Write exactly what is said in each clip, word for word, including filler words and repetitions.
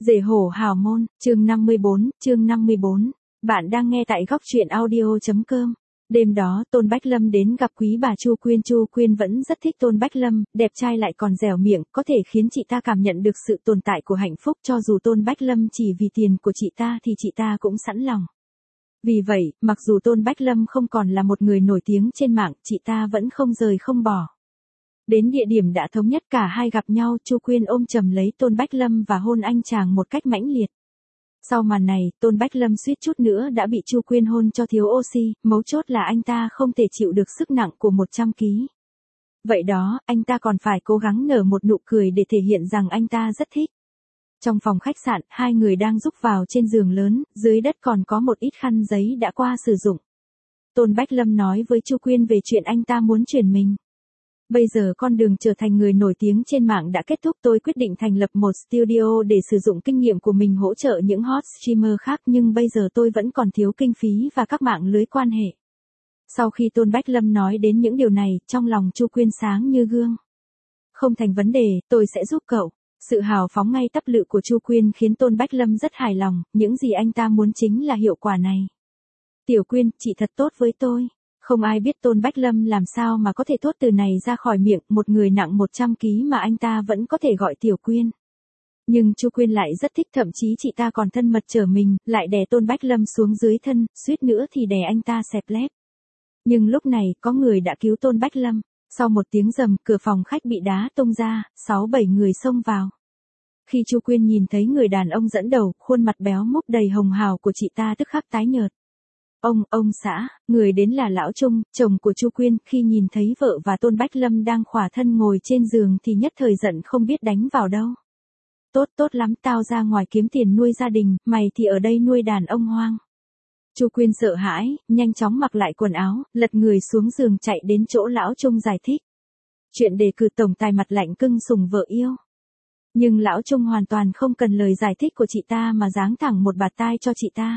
Rể hổ hào môn, chương năm mươi bốn, chương năm mươi bốn. Bạn đang nghe tại góc truyện audio.com. Đêm đó Tôn Bách Lâm đến gặp quý bà Chu Quyên. Chu Quyên vẫn rất thích Tôn Bách Lâm, đẹp trai lại còn dẻo miệng, có thể khiến chị ta cảm nhận được sự tồn tại của hạnh phúc. Cho dù Tôn Bách Lâm chỉ vì tiền của chị ta thì chị ta cũng sẵn lòng. Vì vậy, mặc dù Tôn Bách Lâm không còn là một người nổi tiếng trên mạng, chị ta vẫn không rời không bỏ. Đến địa điểm đã thống nhất, cả hai gặp nhau, Chu Quyên ôm chầm lấy Tôn Bách Lâm và hôn anh chàng một cách mãnh liệt. Sau màn này, Tôn Bách Lâm suýt chút nữa đã bị Chu Quyên hôn cho thiếu oxy, mấu chốt là anh ta không thể chịu được sức nặng của một trăm ki lô gam. Vậy đó, anh ta còn phải cố gắng nở một nụ cười để thể hiện rằng anh ta rất thích. Trong phòng khách sạn, hai người đang rúc vào trên giường lớn, dưới đất còn có một ít khăn giấy đã qua sử dụng. Tôn Bách Lâm nói với Chu Quyên về chuyện anh ta muốn chuyển mình. Bây giờ con đường trở thành người nổi tiếng trên mạng đã kết thúc, tôi quyết định thành lập một studio để sử dụng kinh nghiệm của mình hỗ trợ những hot streamer khác, nhưng bây giờ tôi vẫn còn thiếu kinh phí và các mạng lưới quan hệ. Sau khi Tôn Bách Lâm nói đến những điều này, trong lòng Chu Quyên sáng như gương. Không thành vấn đề, tôi sẽ giúp cậu. Sự hào phóng ngay tắp lự của Chu Quyên khiến Tôn Bách Lâm rất hài lòng, những gì anh ta muốn chính là hiệu quả này. Tiểu Quyên, chị thật tốt với tôi. Không ai biết Tôn Bách Lâm làm sao mà có thể thốt từ này ra khỏi miệng, một người nặng một trăm ki lô gam mà anh ta vẫn có thể gọi Tiểu Quyên. Nhưng Chu Quyên lại rất thích, thậm chí chị ta còn thân mật trở mình, lại đè Tôn Bách Lâm xuống dưới thân, suýt nữa thì đè anh ta xẹp lép. Nhưng lúc này, có người đã cứu Tôn Bách Lâm. Sau một tiếng rầm, cửa phòng khách bị đá tung ra, sáu bảy người xông vào. Khi Chu Quyên nhìn thấy người đàn ông dẫn đầu, khuôn mặt béo múp đầy hồng hào của chị ta tức khắc tái nhợt. Ông, ông xã, người đến là Lão Trung, chồng của Chu Quyên, khi nhìn thấy vợ và Tôn Bách Lâm đang khỏa thân ngồi trên giường thì nhất thời giận không biết đánh vào đâu. Tốt tốt lắm, tao ra ngoài kiếm tiền nuôi gia đình, mày thì ở đây nuôi đàn ông hoang. Chu Quyên sợ hãi, nhanh chóng mặc lại quần áo, lật người xuống giường chạy đến chỗ Lão Trung giải thích. Chuyện đề cử tổng tài mặt lạnh cưng sủng vợ yêu. Nhưng Lão Trung hoàn toàn không cần lời giải thích của chị ta mà giáng thẳng một bạt tai cho chị ta.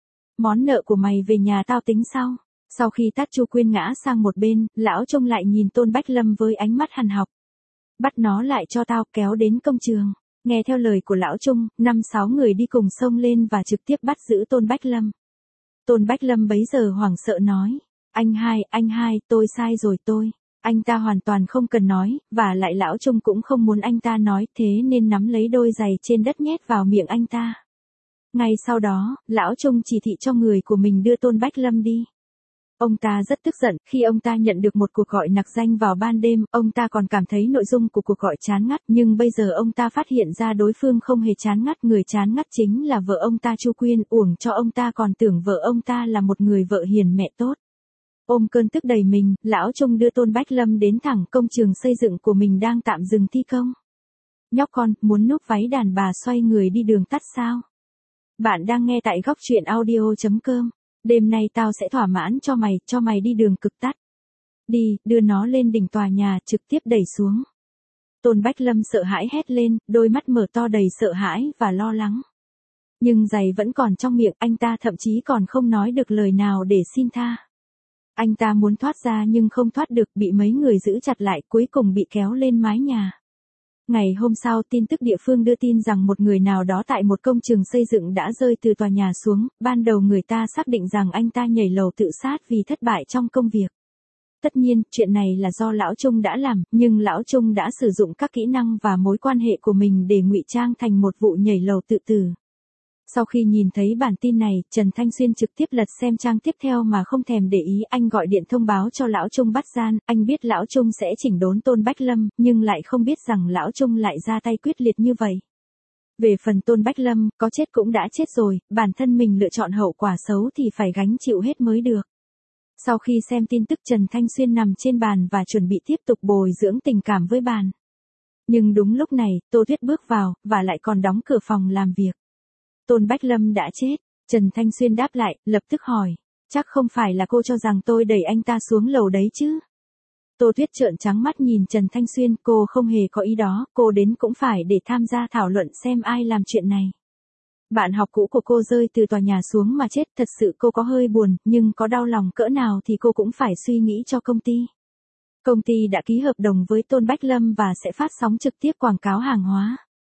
Món nợ của mày về nhà tao tính sau. Sau khi tát Chu Quyên ngã sang một bên, Lão Trung lại nhìn Tôn Bách Lâm với ánh mắt hằn học. Bắt nó lại cho tao, kéo đến công trường. Nghe theo lời của Lão Trung, năm sáu người đi cùng xông lên và trực tiếp bắt giữ Tôn Bách Lâm. Tôn Bách Lâm bấy giờ hoảng sợ nói. Anh hai, anh hai, tôi sai rồi tôi. Anh ta hoàn toàn không cần nói, và lại Lão Trung cũng không muốn anh ta nói, thế nên nắm lấy đôi giày trên đất nhét vào miệng anh ta. Ngay sau đó, Lão Trung chỉ thị cho người của mình đưa Tôn Bách Lâm đi. Ông ta rất tức giận, khi ông ta nhận được một cuộc gọi nặc danh vào ban đêm, ông ta còn cảm thấy nội dung của cuộc gọi chán ngắt, nhưng bây giờ ông ta phát hiện ra đối phương không hề chán ngắt, người chán ngắt chính là vợ ông ta Chu Quyên, uổng cho ông ta còn tưởng vợ ông ta là một người vợ hiền mẹ tốt. Ôm cơn tức đầy mình, Lão Trung đưa Tôn Bách Lâm đến thẳng công trường xây dựng của mình đang tạm dừng thi công. Nhóc con, muốn núp váy đàn bà xoay người đi đường tắt sao? Bạn đang nghe tại góc truyện audio.com. Đêm nay tao sẽ thỏa mãn cho mày, cho mày đi đường cực tắt. Đi, đưa nó lên đỉnh tòa nhà, trực tiếp đẩy xuống. Tôn Bách Lâm sợ hãi hét lên, đôi mắt mở to đầy sợ hãi và lo lắng. Nhưng giày vẫn còn trong miệng, anh ta thậm chí còn không nói được lời nào để xin tha. Anh ta muốn thoát ra nhưng không thoát được, bị mấy người giữ chặt lại, cuối cùng bị kéo lên mái nhà. Ngày hôm sau, tin tức địa phương đưa tin rằng một người nào đó tại một công trường xây dựng đã rơi từ tòa nhà xuống, ban đầu người ta xác định rằng anh ta nhảy lầu tự sát vì thất bại trong công việc. Tất nhiên, chuyện này là do Lão Trung đã làm, nhưng Lão Trung đã sử dụng các kỹ năng và mối quan hệ của mình để ngụy trang thành một vụ nhảy lầu tự tử. Sau khi nhìn thấy bản tin này, Trần Thanh Xuyên trực tiếp lật xem trang tiếp theo mà không thèm để ý, anh gọi điện thông báo cho Lão Trung bắt gian, anh biết Lão Trung sẽ chỉnh đốn Tôn Bách Lâm, nhưng lại không biết rằng Lão Trung lại ra tay quyết liệt như vậy. Về phần Tôn Bách Lâm, có chết cũng đã chết rồi, bản thân mình lựa chọn hậu quả xấu thì phải gánh chịu hết mới được. Sau khi xem tin tức, Trần Thanh Xuyên nằm trên bàn và chuẩn bị tiếp tục bồi dưỡng tình cảm với bàn. Nhưng đúng lúc này, Tô Tuyết bước vào, và lại còn đóng cửa phòng làm việc. Tôn Bách Lâm đã chết. Trần Thanh Xuyên đáp lại, lập tức hỏi. Chắc không phải là cô cho rằng tôi đẩy anh ta xuống lầu đấy chứ? Tô Tuyết trợn trắng mắt nhìn Trần Thanh Xuyên, cô không hề có ý đó, cô đến cũng phải để tham gia thảo luận xem ai làm chuyện này. Bạn học cũ của cô rơi từ tòa nhà xuống mà chết, thật sự cô có hơi buồn, nhưng có đau lòng cỡ nào thì cô cũng phải suy nghĩ cho công ty. Công ty đã ký hợp đồng với Tôn Bách Lâm và sẽ phát sóng trực tiếp quảng cáo hàng hóa.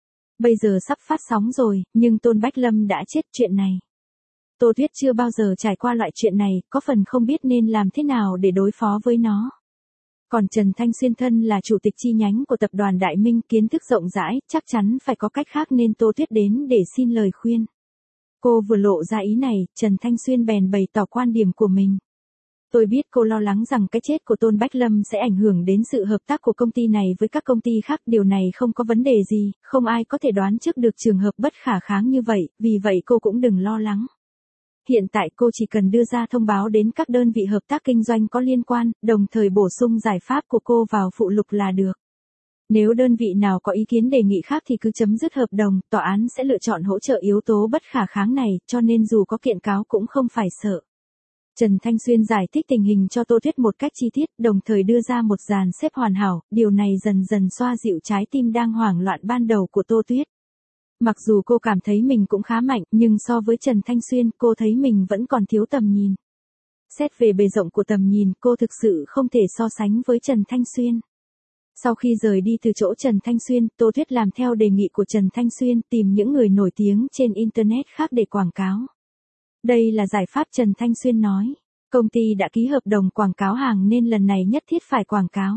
Bây giờ sắp phát sóng rồi, nhưng Tôn Bách Lâm đã chết chuyện này. Tô Tuyết chưa bao giờ trải qua loại chuyện này, có phần không biết nên làm thế nào để đối phó với nó. Còn Trần Thanh Xuyên thân là chủ tịch chi nhánh của tập đoàn Đại Minh, kiến thức rộng rãi, chắc chắn phải có cách khác nên Tô Tuyết đến để xin lời khuyên. Cô vừa lộ ra ý này, Trần Thanh Xuyên bèn bày tỏ quan điểm của mình. Tôi biết cô lo lắng rằng cái chết của Tôn Bách Lâm sẽ ảnh hưởng đến sự hợp tác của công ty này với các công ty khác. Điều này không có vấn đề gì, không ai có thể đoán trước được trường hợp bất khả kháng như vậy, vì vậy cô cũng đừng lo lắng. Hiện tại cô chỉ cần đưa ra thông báo đến các đơn vị hợp tác kinh doanh có liên quan, đồng thời bổ sung giải pháp của cô vào phụ lục là được. Nếu đơn vị nào có ý kiến đề nghị khác thì cứ chấm dứt hợp đồng, tòa án sẽ lựa chọn hỗ trợ yếu tố bất khả kháng này, cho nên dù có kiện cáo cũng không phải sợ. Trần Thanh Xuyên giải thích tình hình cho Tô Tuyết một cách chi tiết, đồng thời đưa ra một dàn xếp hoàn hảo, điều này dần dần xoa dịu trái tim đang hoảng loạn ban đầu của Tô Tuyết. Mặc dù cô cảm thấy mình cũng khá mạnh, nhưng so với Trần Thanh Xuyên, cô thấy mình vẫn còn thiếu tầm nhìn. Xét về bề rộng của tầm nhìn, cô thực sự không thể so sánh với Trần Thanh Xuyên. Sau khi rời đi từ chỗ Trần Thanh Xuyên, Tô Tuyết làm theo đề nghị của Trần Thanh Xuyên, tìm những người nổi tiếng trên Internet khác để quảng cáo. Đây là giải pháp Trần Thanh Xuyên nói. Công ty đã ký hợp đồng quảng cáo hàng nên lần này nhất thiết phải quảng cáo.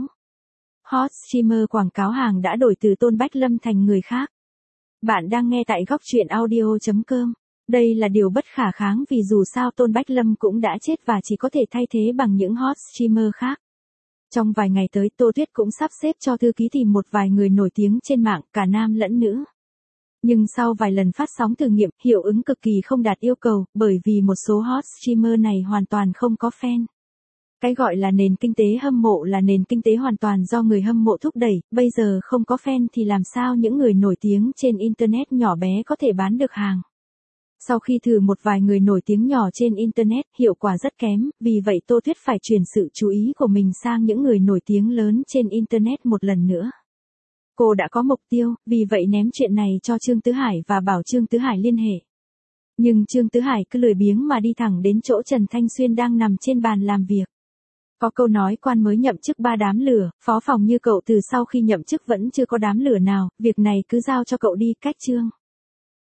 Hot streamer quảng cáo hàng đã đổi từ Tôn Bách Lâm thành người khác. Bạn đang nghe tại góc truyện audio chấm com. Đây là điều bất khả kháng vì dù sao Tôn Bách Lâm cũng đã chết và chỉ có thể thay thế bằng những hot streamer khác. Trong vài ngày tới, Tô Tuyết cũng sắp xếp cho thư ký tìm một vài người nổi tiếng trên mạng, cả nam lẫn nữ. Nhưng sau vài lần phát sóng thử nghiệm, hiệu ứng cực kỳ không đạt yêu cầu, bởi vì một số hot streamer này hoàn toàn không có fan. Cái gọi là nền kinh tế hâm mộ là nền kinh tế hoàn toàn do người hâm mộ thúc đẩy, bây giờ không có fan thì làm sao những người nổi tiếng trên Internet nhỏ bé có thể bán được hàng. Sau khi thử một vài người nổi tiếng nhỏ trên Internet, hiệu quả rất kém, vì vậy Tô Tuyết phải chuyển sự chú ý của mình sang những người nổi tiếng lớn trên Internet một lần nữa. Cô đã có mục tiêu, vì vậy ném chuyện này cho Trương Tứ Hải và bảo Trương Tứ Hải liên hệ. Nhưng Trương Tứ Hải cứ lười biếng mà đi thẳng đến chỗ Trần Thanh Xuyên đang nằm trên bàn làm việc. Có câu nói quan mới nhậm chức ba đám lửa, phó phòng như cậu từ sau khi nhậm chức vẫn chưa có đám lửa nào, việc này cứ giao cho cậu đi, cách Trương.